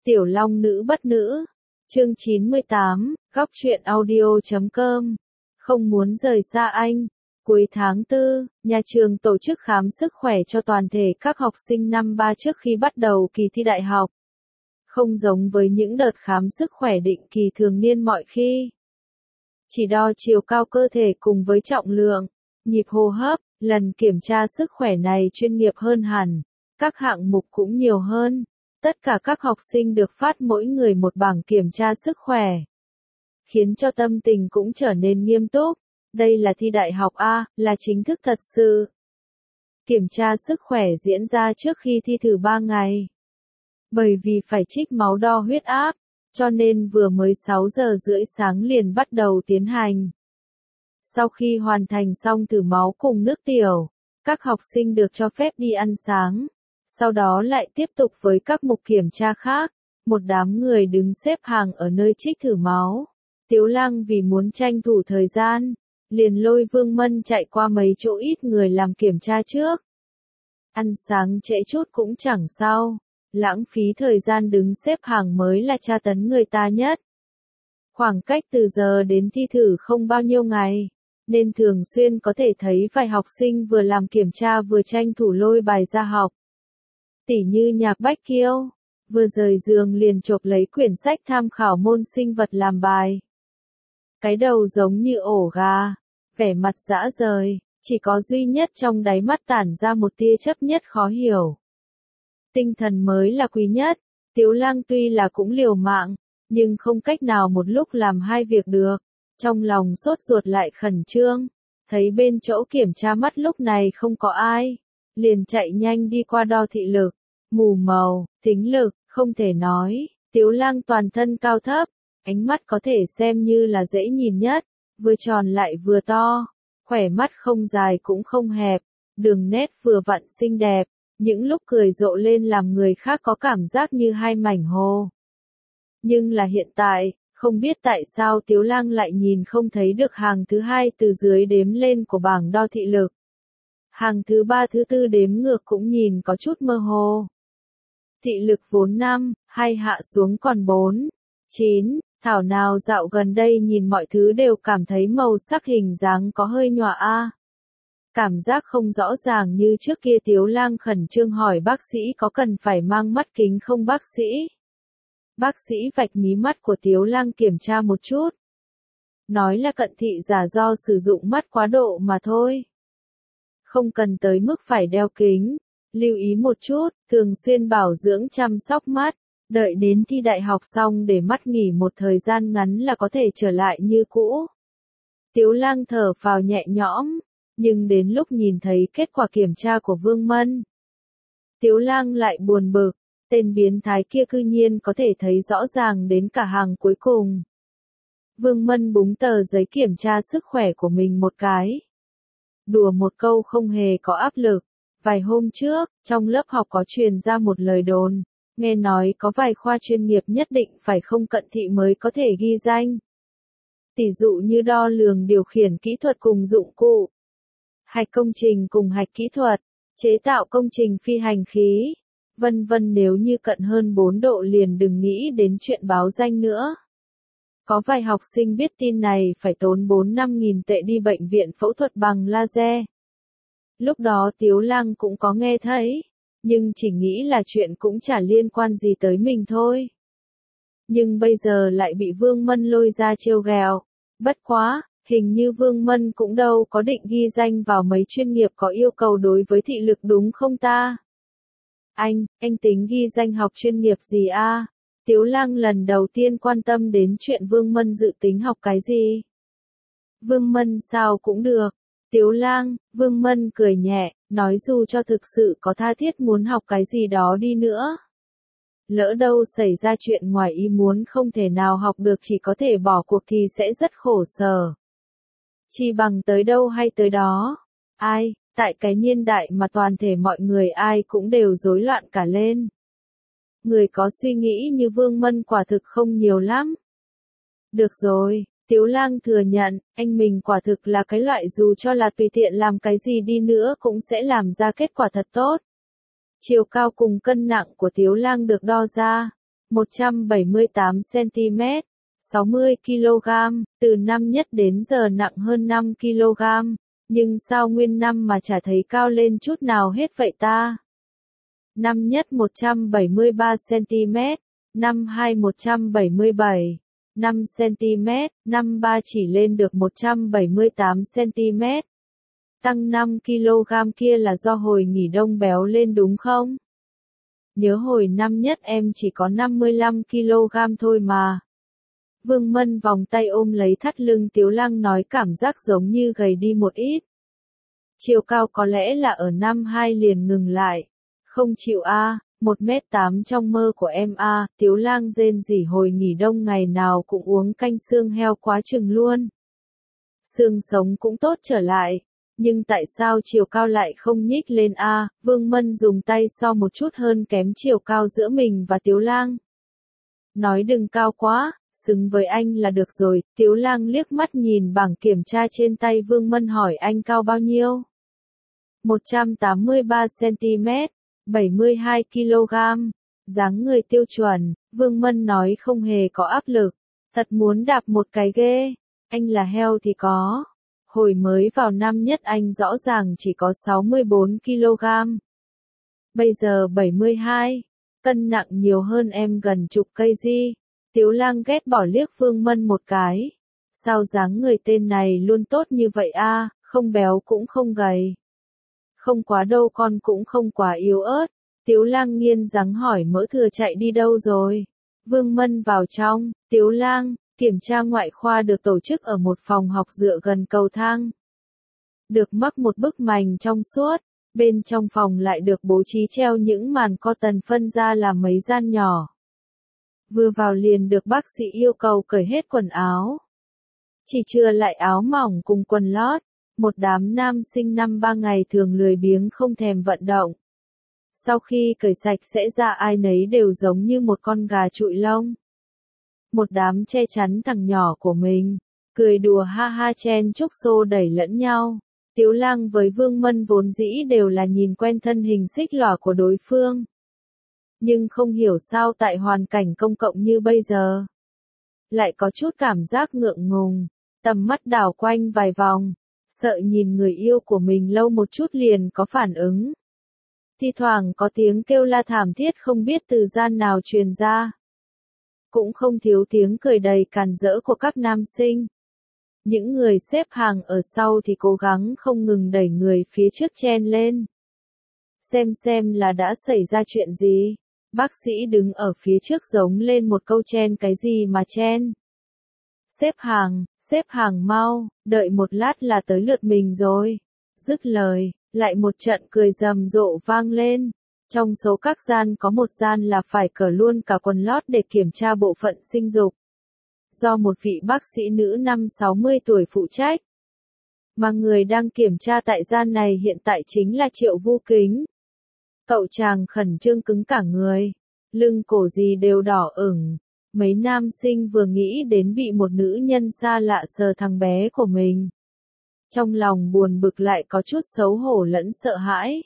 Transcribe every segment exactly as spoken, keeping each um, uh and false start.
Tiểu Long Nữ Bất Nữ, chương chín mươi tám, góc truyện audio chấm com. Không muốn rời xa anh. Cuối tháng tư, nhà trường tổ chức khám sức khỏe cho toàn thể các học sinh năm ba trước khi bắt đầu kỳ thi đại học. Không giống với những đợt khám sức khỏe định kỳ thường niên mọi khi. Chỉ đo chiều cao cơ thể cùng với trọng lượng, nhịp hô hấp, lần kiểm tra sức khỏe này chuyên nghiệp hơn hẳn. Các hạng mục cũng nhiều hơn. Tất cả các học sinh được phát mỗi người một bảng kiểm tra sức khỏe. Khiến cho tâm tình cũng trở nên nghiêm túc. Đây là thi đại học A, là chính thức thật sự. Kiểm tra sức khỏe diễn ra trước khi thi thử ba ngày. Bởi vì phải trích máu đo huyết áp, cho nên vừa mới sáu giờ rưỡi sáng liền bắt đầu tiến hành. Sau khi hoàn thành xong thử máu cùng nước tiểu, các học sinh được cho phép đi ăn sáng. Sau đó lại tiếp tục với các mục kiểm tra khác. Một đám người đứng xếp hàng ở nơi trích thử máu. Tiếu Lăng vì muốn tranh thủ thời gian, liền lôi Vương Mân chạy qua mấy chỗ ít người làm kiểm tra trước. Ăn sáng trễ chút cũng chẳng sao, lãng phí thời gian đứng xếp hàng mới là tra tấn người ta nhất. Khoảng cách từ giờ đến thi thử không bao nhiêu ngày, nên thường xuyên có thể thấy vài học sinh vừa làm kiểm tra vừa tranh thủ lôi bài ra học. Tỉ như Nhạc Bách Kiêu, vừa rời giường liền chộp lấy quyển sách tham khảo môn sinh vật làm bài. Cái đầu giống như ổ gà, vẻ mặt dã rời, chỉ có duy nhất trong đáy mắt tản ra một tia chấp nhất khó hiểu. Tinh thần mới là quý nhất, Tiếu Lăng tuy là cũng liều mạng, nhưng không cách nào một lúc làm hai việc được. Trong lòng sốt ruột lại khẩn trương, thấy bên chỗ kiểm tra mắt lúc này không có ai. Liền chạy nhanh đi qua đo thị lực, mù màu, thính lực, không thể nói. Tiếu Lăng toàn thân cao thấp, ánh mắt có thể xem như là dễ nhìn nhất, vừa tròn lại vừa to, khỏe mắt không dài cũng không hẹp, đường nét vừa vặn xinh đẹp, những lúc cười rộ lên làm người khác có cảm giác như hai mảnh hồ. Nhưng là hiện tại, không biết tại sao Tiếu Lăng lại nhìn không thấy được hàng thứ hai từ dưới đếm lên của bảng đo thị lực. Hàng thứ ba thứ tư đếm ngược cũng nhìn có chút mơ hồ. Thị lực vốn năm, hay hạ xuống còn bốn, chín, thảo nào dạo gần đây nhìn mọi thứ đều cảm thấy màu sắc hình dáng có hơi nhòa a. Cảm giác không rõ ràng như trước kia. Tiếu Lăng khẩn trương hỏi bác sĩ có cần phải mang mắt kính không bác sĩ. Bác sĩ vạch mí mắt của Tiếu Lăng kiểm tra một chút. Nói là cận thị giả do sử dụng mắt quá độ mà thôi. Không cần tới mức phải đeo kính, lưu ý một chút, thường xuyên bảo dưỡng chăm sóc mắt, đợi đến thi đại học xong để mắt nghỉ một thời gian ngắn là có thể trở lại như cũ. Tiếu Lăng thở phào nhẹ nhõm, nhưng đến lúc nhìn thấy kết quả kiểm tra của Vương Mân, Tiếu Lăng lại buồn bực, tên biến thái kia cư nhiên có thể thấy rõ ràng đến cả hàng cuối cùng. Vương Mân búng tờ giấy kiểm tra sức khỏe của mình một cái. Đùa một câu không hề có áp lực. Vài hôm trước, trong lớp học có truyền ra một lời đồn, nghe nói có vài khoa chuyên nghiệp nhất định phải không cận thị mới có thể ghi danh. Tỷ dụ như đo lường điều khiển kỹ thuật cùng dụng cụ, hạch công trình cùng hạch kỹ thuật, chế tạo công trình phi hành khí, vân vân. Nếu như cận hơn bốn độ liền đừng nghĩ đến chuyện báo danh nữa. Có vài học sinh biết tin này phải tốn bốn năm nghìn tệ đi bệnh viện phẫu thuật bằng laser. Lúc đó Tiếu Lăng cũng có nghe thấy, nhưng chỉ nghĩ là chuyện cũng chả liên quan gì tới mình thôi. Nhưng bây giờ lại bị Vương Mân lôi ra trêu ghẹo. Bất quá, hình như Vương Mân cũng đâu có định ghi danh vào mấy chuyên nghiệp có yêu cầu đối với thị lực đúng không ta? Anh, anh tính ghi danh học chuyên nghiệp gì a? Tiếu Lăng lần đầu tiên quan tâm đến chuyện Vương Mân dự tính học cái gì. Vương Mân sao cũng được. Tiếu Lăng, Vương Mân cười nhẹ, nói dù cho thực sự có tha thiết muốn học cái gì đó đi nữa. Lỡ đâu xảy ra chuyện ngoài ý muốn không thể nào học được chỉ có thể bỏ cuộc thì sẽ rất khổ sở. Chỉ bằng tới đâu hay tới đó. Ai, tại cái niên đại mà toàn thể mọi người ai cũng đều rối loạn cả lên. Người có suy nghĩ như Vương Mân quả thực không nhiều lắm. Được rồi, Tiếu Lăng thừa nhận, anh mình quả thực là cái loại dù cho là tùy tiện làm cái gì đi nữa cũng sẽ làm ra kết quả thật tốt. Chiều cao cùng cân nặng của Tiếu Lăng được đo ra, một trăm bảy mươi tám xăng-ti-mét, sáu mươi ki lô gam, từ năm nhất đến giờ nặng hơn năm ki lô gam, nhưng sao nguyên năm mà chả thấy cao lên chút nào hết vậy ta? Năm nhất một trăm bảy mươi ba xăng-ti-mét, năm hai một trăm bảy mươi bảy, năm xăng-ti-mét, năm ba chỉ lên được một trăm bảy mươi tám xăng-ti-mét. Tăng năm ki lô gam kia là do hồi nghỉ đông béo lên đúng không? Nhớ hồi năm nhất em chỉ có năm mươi lăm ki lô gam thôi mà. Vương Mân vòng tay ôm lấy thắt lưng Tiếu Lăng nói cảm giác giống như gầy đi một ít. Chiều cao có lẽ là ở năm hai liền ngừng lại. Không chịu a, một mét tám trong mơ của em a, Tiếu Lang rên rỉ hồi nghỉ đông ngày nào cũng uống canh xương heo quá chừng luôn. Xương sống cũng tốt trở lại. Nhưng tại sao chiều cao lại không nhích lên a? Vương Mân dùng tay so một chút hơn kém chiều cao giữa mình và Tiếu Lang. Nói đừng cao quá, xứng với anh là được rồi. Tiếu Lang liếc mắt nhìn bảng kiểm tra trên tay Vương Mân hỏi anh cao bao nhiêu? một trăm tám mươi ba xăng-ti-mét, bảy mươi hai ki lô gam. Dáng người tiêu chuẩn, Vương Mân nói không hề có áp lực. Thật muốn đạp một cái ghê. Anh là heo thì có. Hồi mới vào năm nhất anh rõ ràng chỉ có sáu mươi bốn ki lô gam. Bây giờ bảy mươi hai, cân nặng nhiều hơn em gần chục cây gì. Tiếu Lang ghét bỏ liếc Vương Mân một cái. Sao dáng người tên này luôn tốt như vậy a, không béo cũng không gầy. Không quá đâu con cũng không quá yếu ớt. Tiếu Lang nghiến răng hỏi mỡ thừa chạy đi đâu rồi. Vương Mân vào trong, Tiếu Lang. Kiểm tra ngoại khoa được tổ chức ở một phòng học dựa gần cầu thang. Được mắc một bức mành trong suốt, bên trong phòng lại được bố trí treo những màn cotton phân ra làm mấy gian nhỏ. Vừa vào liền được bác sĩ yêu cầu cởi hết quần áo. Chỉ chừa lại áo mỏng cùng quần lót, một đám nam sinh năm ba ngày thường lười biếng không thèm vận động. Sau khi cởi sạch sẽ ra ai nấy đều giống như một con gà trụi lông. Một đám che chắn thằng nhỏ của mình, cười đùa ha ha chen chúc xô đẩy lẫn nhau. Tiếu Lang với Vương Mân vốn dĩ đều là nhìn quen thân hình xích lỏa của đối phương. Nhưng không hiểu sao tại hoàn cảnh công cộng như bây giờ, lại có chút cảm giác ngượng ngùng, tầm mắt đảo quanh vài vòng, sợ nhìn người yêu của mình lâu một chút liền có phản ứng. Thi thoảng có tiếng kêu la thảm thiết không biết từ gian nào truyền ra. Cũng không thiếu tiếng cười đầy càn rỡ của các nam sinh. Những người xếp hàng ở sau thì cố gắng không ngừng đẩy người phía trước chen lên. Xem xem là đã xảy ra chuyện gì. Bác sĩ đứng ở phía trước giống lên một câu chen cái gì mà chen. Xếp hàng, xếp hàng mau, đợi một lát là tới lượt mình rồi. Dứt lời, lại một trận cười rầm rộ vang lên. Trong số các gian có một gian là phải cởi luôn cả quần lót để kiểm tra bộ phận sinh dục. Do một vị bác sĩ nữ năm sáu mươi tuổi phụ trách. Mà người đang kiểm tra tại gian này hiện tại chính là Triệu Vu Kính. Cậu chàng khẩn trương cứng cả người, lưng cổ gì đều đỏ ửng. Mấy nam sinh vừa nghĩ đến bị một nữ nhân xa lạ sờ thằng bé của mình. Trong lòng buồn bực lại có chút xấu hổ lẫn sợ hãi.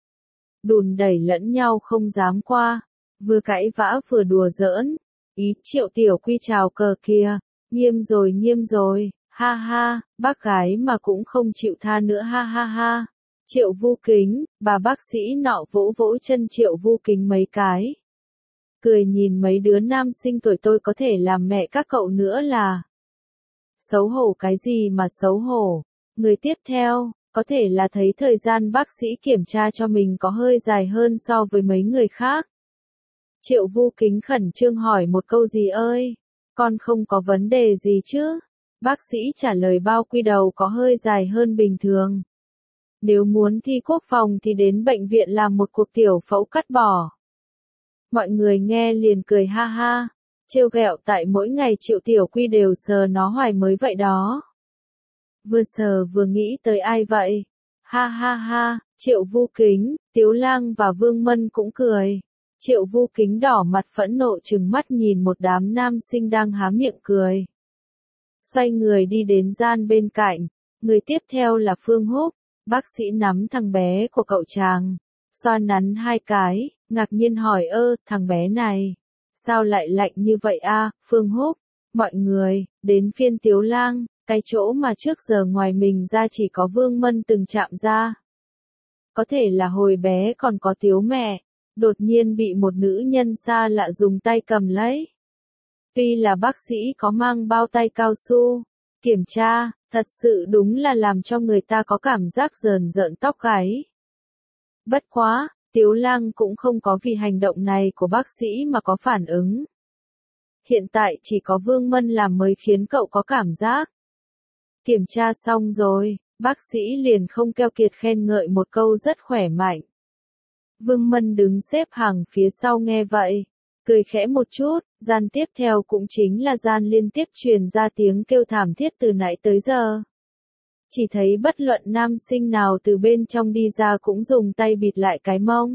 Đùn đẩy lẫn nhau không dám qua, vừa cãi vã vừa đùa giỡn. Ý Triệu Tiểu Quy chào cờ kìa, nghiêm rồi nghiêm rồi, ha ha, bác gái mà cũng không chịu tha nữa ha ha ha. Triệu Vu Kính, bà bác sĩ nọ vỗ vỗ chân Triệu Vu Kính mấy cái. Cười nhìn mấy đứa nam sinh tuổi tôi có thể làm mẹ các cậu nữa là. Xấu hổ cái gì mà xấu hổ. Người tiếp theo, có thể là thấy thời gian bác sĩ kiểm tra cho mình có hơi dài hơn so với mấy người khác. Triệu Vu Kính khẩn trương hỏi một câu gì ơi, con không có vấn đề gì chứ? Bác sĩ trả lời bao quy đầu có hơi dài hơn bình thường. Nếu muốn thi quốc phòng thì đến bệnh viện làm một cuộc tiểu phẫu cắt bỏ. Mọi người nghe liền cười ha ha, trêu ghẹo tại mỗi ngày Triệu Tiểu Quy đều sờ nó hoài mới vậy đó. Vừa sờ vừa nghĩ tới ai vậy? Ha ha ha, Triệu Vu Kính, Tiếu Lang và Vương Mân cũng cười. Triệu Vu Kính đỏ mặt phẫn nộ trừng mắt nhìn một đám nam sinh đang há miệng cười. Xoay người đi đến gian bên cạnh, người tiếp theo là Phương Húc, bác sĩ nắm thằng bé của cậu chàng, xoa nắn hai cái, ngạc nhiên hỏi ơ, thằng bé này, Sao lại lạnh như vậy a, Phương Húc? Mọi người, đến phiên Tiếu Lang, cái chỗ mà trước giờ ngoài mình ra chỉ có Vương Mân từng chạm ra. Có thể là hồi bé còn có Tiếu mẹ, đột nhiên bị một nữ nhân xa lạ dùng tay cầm lấy. Tuy là bác sĩ có mang bao tay cao su, kiểm tra, thật sự đúng là làm cho người ta có cảm giác rờn rợn tóc gáy. Bất quá, Tiếu Lang cũng không có vì hành động này của bác sĩ mà có phản ứng. Hiện tại chỉ có Vương Mân làm mới khiến cậu có cảm giác. Kiểm tra xong rồi, bác sĩ liền không keo kiệt khen ngợi một câu rất khỏe mạnh. Vương Mân đứng xếp hàng phía sau nghe vậy, cười khẽ một chút, gian tiếp theo cũng chính là gian liên tiếp truyền ra tiếng kêu thảm thiết từ nãy tới giờ. Chỉ thấy bất luận nam sinh nào từ bên trong đi ra cũng dùng tay bịt lại cái mông.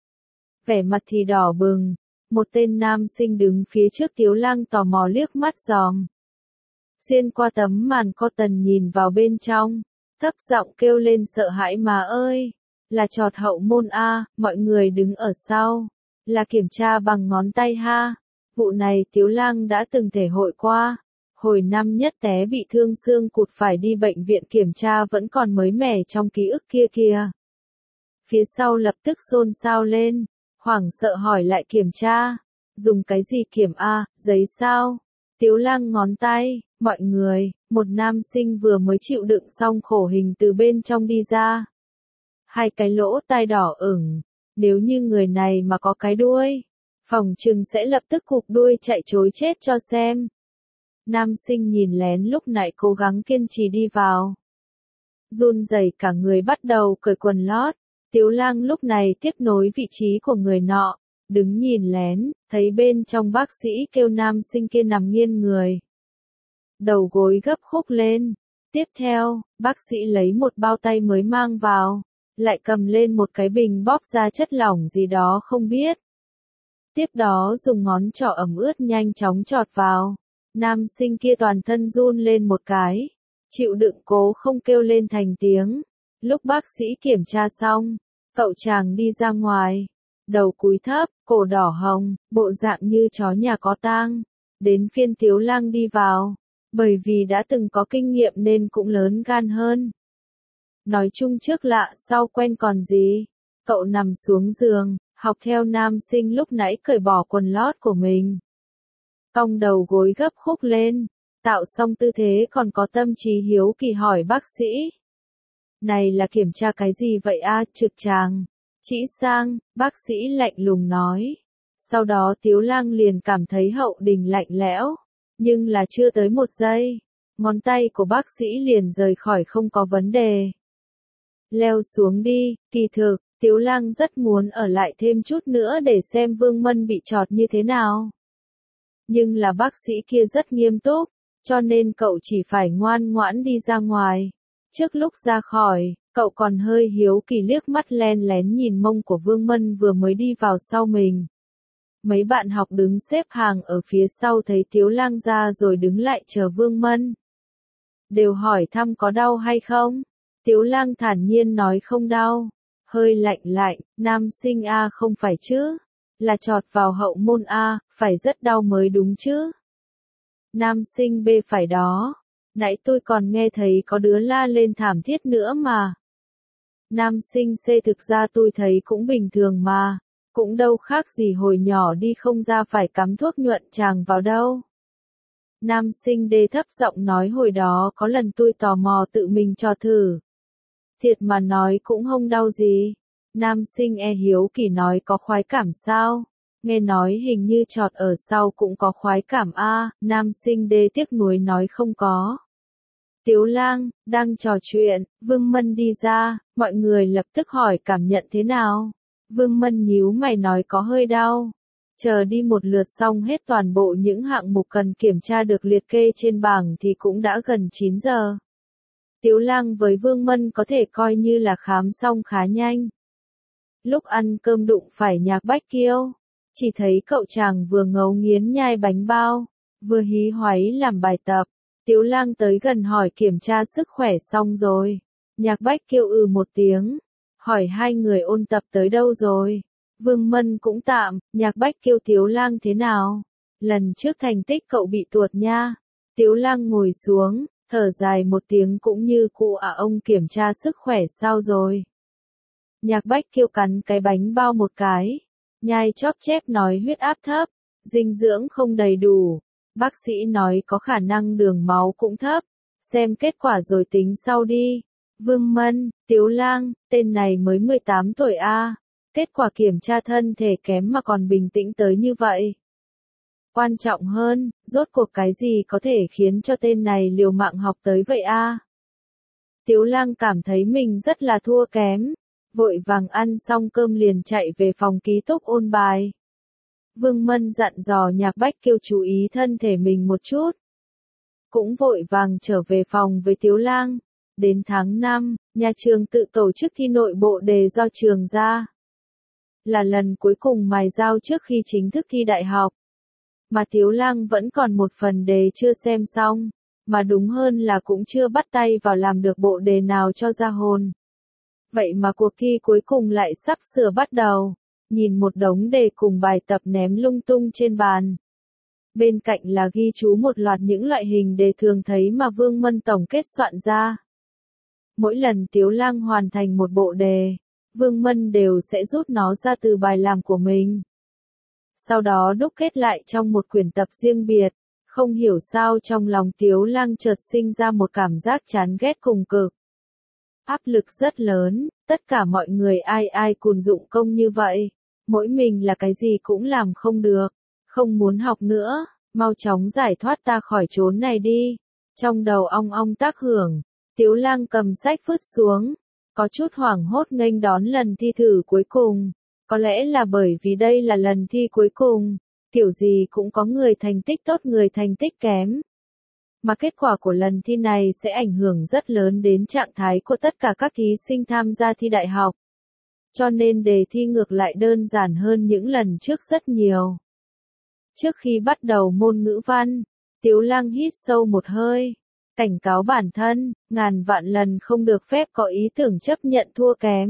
Vẻ mặt thì đỏ bừng, một tên nam sinh đứng phía trước Tiếu Lang tò mò liếc mắt dòm. Xuyên qua tấm màn cotton nhìn vào bên trong, thấp giọng kêu lên sợ hãi mà ơi, là chọt hậu môn a, mọi người đứng ở sau, là kiểm tra bằng ngón tay ha. Vụ này Tiếu Lang đã từng thể hội qua, hồi năm nhất té bị thương xương cụt phải đi bệnh viện kiểm tra vẫn còn mới mẻ trong ký ức kia kìa. Phía sau lập tức xôn xao lên, hoảng sợ hỏi lại kiểm tra, dùng cái gì kiểm a, giấy sao? Tiếu Lang ngón tay, mọi người, một nam sinh vừa mới chịu đựng xong khổ hình từ bên trong đi ra. Hai cái lỗ tai đỏ ửng, nếu như người này mà có cái đuôi, phòng trừng sẽ lập tức cụp đuôi chạy trối chết cho xem. Nam sinh nhìn lén lúc nãy cố gắng kiên trì đi vào. Run rẩy cả người bắt đầu cởi quần lót, Tiếu Lang lúc này tiếp nối vị trí của người nọ, đứng nhìn lén, thấy bên trong bác sĩ kêu nam sinh kia nằm nghiêng người. Đầu gối gấp khúc lên. Tiếp theo, bác sĩ lấy một bao tay mới mang vào, lại cầm lên một cái bình bóp ra chất lỏng gì đó không biết. Tiếp đó dùng ngón trỏ ẩm ướt nhanh chóng chọt vào. Nam sinh kia toàn thân run lên một cái, chịu đựng cố không kêu lên thành tiếng. Lúc bác sĩ kiểm tra xong, cậu chàng đi ra ngoài, đầu cúi thấp, cổ đỏ hồng, bộ dạng như chó nhà có tang. Đến phiên Tiếu Lang đi vào, bởi vì đã từng có kinh nghiệm nên cũng lớn gan hơn. Nói chung trước lạ sau quen còn gì. Cậu nằm xuống giường, học theo nam sinh lúc nãy cởi bỏ quần lót của mình. Cong đầu gối gấp khúc lên, tạo xong tư thế còn có tâm trí hiếu kỳ hỏi bác sĩ. Này là kiểm tra cái gì vậy a, trực tràng? Chỉ sang, bác sĩ lạnh lùng nói. Sau đó Tiếu Lang liền cảm thấy hậu đình lạnh lẽo, nhưng là chưa tới một giây, ngón tay của bác sĩ liền rời khỏi không có vấn đề. Leo xuống đi, kỳ thực, Tiếu Lang rất muốn ở lại thêm chút nữa để xem Vương Mân bị chọt như thế nào. Nhưng là bác sĩ kia rất nghiêm túc, cho nên cậu chỉ phải ngoan ngoãn đi ra ngoài. Trước lúc ra khỏi, cậu còn hơi hiếu kỳ liếc mắt len lén nhìn mông của Vương Mân vừa mới đi vào sau mình. Mấy bạn học đứng xếp hàng ở phía sau thấy Tiếu Lang ra rồi đứng lại chờ Vương Mân. Đều hỏi thăm có đau hay không? Tiếu Lang thản nhiên nói không đau. Hơi lạnh lạnh, nam sinh A không phải chứ? Là chọt vào hậu môn A, phải rất đau mới đúng chứ? Nam sinh B phải đó. Nãy tôi còn nghe thấy có đứa la lên thảm thiết nữa mà. Nam sinh C thực ra tôi thấy cũng bình thường mà. Cũng đâu khác gì hồi nhỏ đi không ra phải cắm thuốc nhuận tràng vào đâu. Nam sinh D thấp giọng nói hồi đó có lần tôi tò mò tự mình cho thử. Thiệt mà nói cũng không đau gì. Nam sinh E hiếu kỳ nói có khoái cảm sao? Nghe nói hình như chọt ở sau cũng có khoái cảm a. Nam sinh D tiếc nuối nói không có. Tiếu Lang, đang trò chuyện, Vương Mân đi ra, mọi người lập tức hỏi cảm nhận thế nào? Vương Mân nhíu mày nói có hơi đau. Chờ đi một lượt xong hết toàn bộ những hạng mục cần kiểm tra được liệt kê trên bảng thì cũng đã gần chín giờ. Tiếu Lang với Vương Mân có thể coi như là khám xong khá nhanh. Lúc ăn cơm đụng phải Nhạc Bách Kiêu, chỉ thấy cậu chàng vừa ngấu nghiến nhai bánh bao, vừa hí hoáy làm bài tập. Tiếu Lang tới gần hỏi kiểm tra sức khỏe xong rồi. Nhạc Bách Kiêu ừ một tiếng, hỏi hai người ôn tập tới đâu rồi. Vương Mân cũng tạm, Nhạc Bách Kiêu Tiếu Lang thế nào? Lần trước thành tích cậu bị tuột nha. Tiếu Lang ngồi xuống, thở dài một tiếng cũng như cụ à ông kiểm tra sức khỏe sao rồi. Nhạc Bách Kiêu cắn cái bánh bao một cái, nhai chóp chép nói huyết áp thấp, dinh dưỡng không đầy đủ, bác sĩ nói có khả năng đường máu cũng thấp, xem kết quả rồi tính sau đi. Vương Mân, Tiếu Lang, tên này mới mười tám tuổi a, kết quả kiểm tra thân thể kém mà còn bình tĩnh tới như vậy. Quan trọng hơn, rốt cuộc cái gì có thể khiến cho tên này liều mạng học tới vậy a? Tiếu Lang cảm thấy mình rất là thua kém, vội vàng ăn xong cơm liền chạy về phòng ký túc ôn bài. Vương Mân dặn dò Nhạc Bách Kiêu chú ý thân thể mình một chút. Cũng vội vàng trở về phòng với Tiếu Lang. Đến tháng năm, nhà trường tự tổ chức thi nội bộ đề do trường ra. Là lần cuối cùng mài dao trước khi chính thức thi đại học. Mà Tiếu Lang vẫn còn một phần đề chưa xem xong, mà đúng hơn là cũng chưa bắt tay vào làm được bộ đề nào cho ra hồn. Vậy mà cuộc thi cuối cùng lại sắp sửa bắt đầu, nhìn một đống đề cùng bài tập ném lung tung trên bàn. Bên cạnh là ghi chú một loạt những loại hình đề thường thấy mà Vương Mân tổng kết soạn ra. Mỗi lần Tiếu Lang hoàn thành một bộ đề, Vương Mân đều sẽ rút nó ra từ bài làm của mình. Sau đó đúc kết lại trong một quyển tập riêng biệt, không hiểu sao trong lòng Tiếu Lang chợt sinh ra một cảm giác chán ghét cùng cực. Áp lực rất lớn, tất cả mọi người ai ai cùng dụng công như vậy, mỗi mình là cái gì cũng làm không được, không muốn học nữa, mau chóng giải thoát ta khỏi chốn này đi. Trong đầu ong ong tác hưởng, Tiếu Lang cầm sách vứt xuống, có chút hoảng hốt nghênh đón lần thi thử cuối cùng. Có lẽ là bởi vì đây là lần thi cuối cùng, kiểu gì cũng có người thành tích tốt người thành tích kém. Mà kết quả của lần thi này sẽ ảnh hưởng rất lớn đến trạng thái của tất cả các thí sinh tham gia thi đại học. Cho nên đề thi ngược lại đơn giản hơn những lần trước rất nhiều. Trước khi bắt đầu môn ngữ văn, Tiếu Lang hít sâu một hơi, cảnh cáo bản thân, ngàn vạn lần không được phép có ý tưởng chấp nhận thua kém.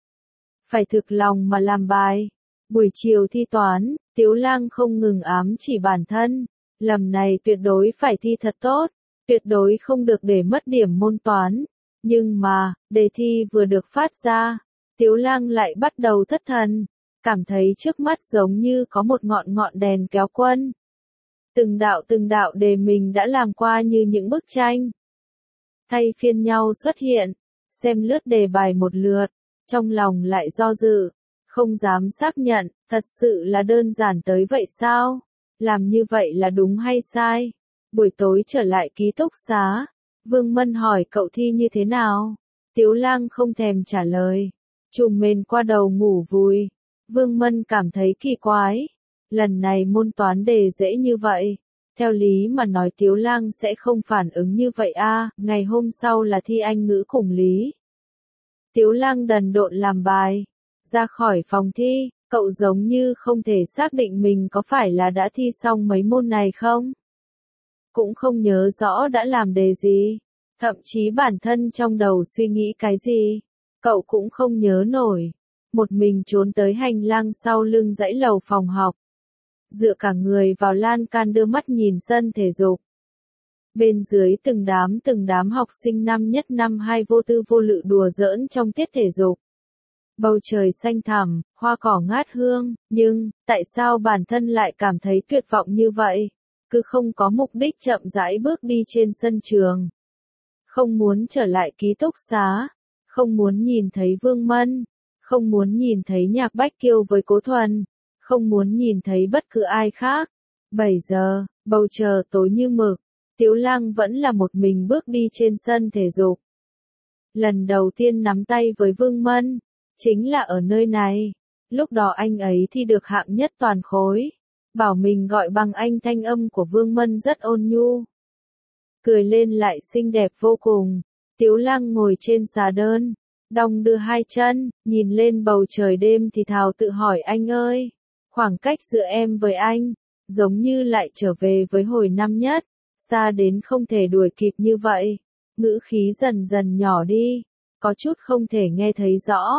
Phải thực lòng mà làm bài. Buổi chiều thi toán, Tiếu Lang không ngừng ám chỉ bản thân, lần này tuyệt đối phải thi thật tốt, tuyệt đối không được để mất điểm môn toán. Nhưng mà, đề thi vừa được phát ra, Tiếu Lang lại bắt đầu thất thần, cảm thấy trước mắt giống như có một ngọn ngọn đèn kéo quân. Từng đạo từng đạo đề mình đã làm qua như những bức tranh. Thay phiên nhau xuất hiện, xem lướt đề bài một lượt, trong lòng lại do dự, không dám xác nhận, thật sự là đơn giản tới vậy sao? Làm như vậy là đúng hay sai? Buổi tối trở lại ký túc xá, Vương Mân hỏi cậu thi như thế nào? Tiếu Lang không thèm trả lời, trùm mền qua đầu ngủ vùi. Vương Mân cảm thấy kỳ quái, lần này môn toán đề dễ như vậy. Theo lý mà nói Tiếu Lang sẽ không phản ứng như vậy a, ngày hôm sau là thi Anh ngữ cùng lý. Tiếu Lang đần độn làm bài, ra khỏi phòng thi, cậu giống như không thể xác định mình có phải là đã thi xong mấy môn này không? Cũng không nhớ rõ đã làm đề gì, thậm chí bản thân trong đầu suy nghĩ cái gì, cậu cũng không nhớ nổi. Một mình trốn tới hành lang sau lưng dãy lầu phòng học, dựa cả người vào lan can đưa mắt nhìn sân thể dục. Bên dưới từng đám từng đám học sinh năm nhất năm hai vô tư vô lự đùa giỡn trong tiết thể dục. Bầu trời xanh thẳm, hoa cỏ ngát hương, nhưng, tại sao bản thân lại cảm thấy tuyệt vọng như vậy? Cứ không có mục đích chậm rãi bước đi trên sân trường. Không muốn trở lại ký túc xá, không muốn nhìn thấy Vương Mân, không muốn nhìn thấy Nhạc Bách Kiêu với Cố Thuần, không muốn nhìn thấy bất cứ ai khác. bảy giờ, bầu trời tối như mực, Tiếu Lang vẫn là một mình bước đi trên sân thể dục. Lần đầu tiên nắm tay với Vương Mân, chính là ở nơi này. Lúc đó anh ấy thi được hạng nhất toàn khối. Bảo mình gọi bằng anh, thanh âm của Vương Mân rất ôn nhu. Cười lên lại xinh đẹp vô cùng. Tiếu Lang ngồi trên xà đơn, đong đưa hai chân, nhìn lên bầu trời đêm thì thào tự hỏi anh ơi, khoảng cách giữa em với anh, giống như lại trở về với hồi năm nhất, xa đến không thể đuổi kịp như vậy. Ngữ khí dần dần nhỏ đi, có chút không thể nghe thấy rõ.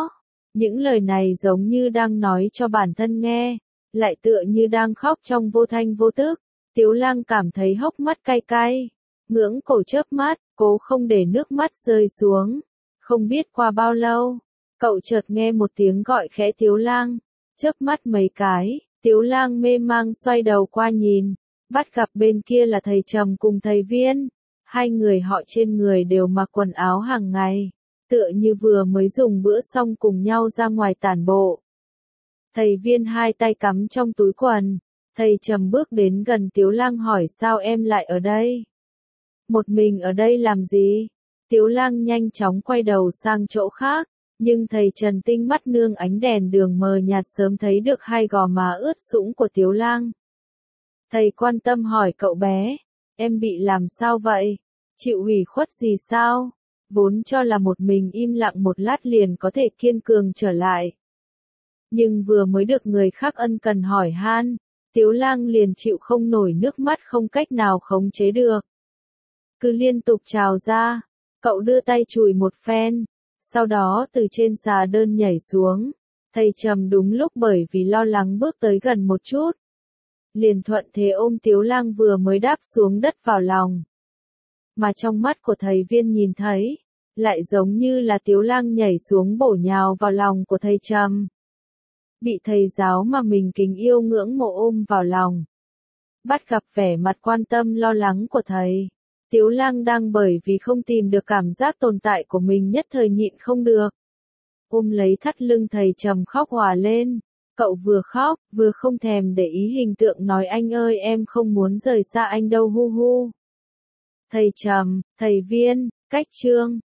Những lời này giống như đang nói cho bản thân nghe, lại tựa như đang khóc trong vô thanh vô tức. Tiếu Lang cảm thấy hốc mắt cay cay, ngưỡng cổ chớp mắt, cố không để nước mắt rơi xuống. Không biết qua bao lâu, cậu chợt nghe một tiếng gọi khẽ Tiếu Lang, chớp mắt mấy cái, Tiếu Lang mê mang xoay đầu qua nhìn, bắt gặp bên kia là thầy Trầm cùng thầy Viên. Hai người họ trên người đều mặc quần áo hàng ngày, tựa như vừa mới dùng bữa xong cùng nhau ra ngoài tản bộ. Thầy Viên hai tay cắm trong túi quần, thầy Trầm bước đến gần Tiếu Lang hỏi sao em lại ở đây? Một mình ở đây làm gì? Tiếu Lang nhanh chóng quay đầu sang chỗ khác, nhưng thầy Trần tinh mắt nương ánh đèn đường mờ nhạt sớm thấy được hai gò má ướt sũng của Tiếu Lang. Thầy quan tâm hỏi cậu bé, em bị làm sao vậy? Chịu ủy khuất gì sao? Vốn cho là một mình im lặng một lát liền có thể kiên cường trở lại. Nhưng vừa mới được người khác ân cần hỏi han, Tiếu Lang liền chịu không nổi, nước mắt không cách nào khống chế được. Cứ liên tục trào ra, cậu đưa tay chùi một phen, sau đó từ trên xà đơn nhảy xuống. Thầy Trầm đúng lúc bởi vì lo lắng bước tới gần một chút. Liền thuận thế ôm Tiếu Lang vừa mới đáp xuống đất vào lòng. Mà trong mắt của thầy Viên nhìn thấy, lại giống như là Tiếu Lang nhảy xuống bổ nhào vào lòng của thầy Trầm. Bị thầy giáo mà mình kính yêu ngưỡng mộ ôm vào lòng. Bắt gặp vẻ mặt quan tâm lo lắng của thầy, Tiếu Lang đang bởi vì không tìm được cảm giác tồn tại của mình nhất thời nhịn không được. Ôm lấy thắt lưng thầy Trầm khóc òa lên, cậu vừa khóc, vừa không thèm để ý hình tượng nói anh ơi em không muốn rời xa anh đâu hu hu. Thầy Trầm, thầy Viên, cách chương.